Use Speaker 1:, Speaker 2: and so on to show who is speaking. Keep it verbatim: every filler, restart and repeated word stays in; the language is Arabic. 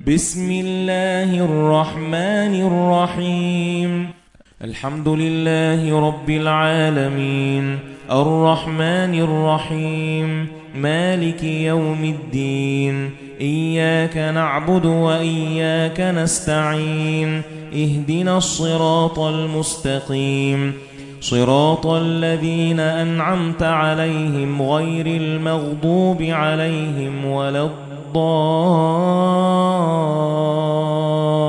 Speaker 1: بسم الله الرحمن الرحيم الحمد لله رب العالمين الرحمن الرحيم مالك يوم الدين إياك نعبد وإياك نستعين اهدنا الصراط المستقيم صراط الذين أنعمت عليهم غير المغضوب عليهم ولا الضالين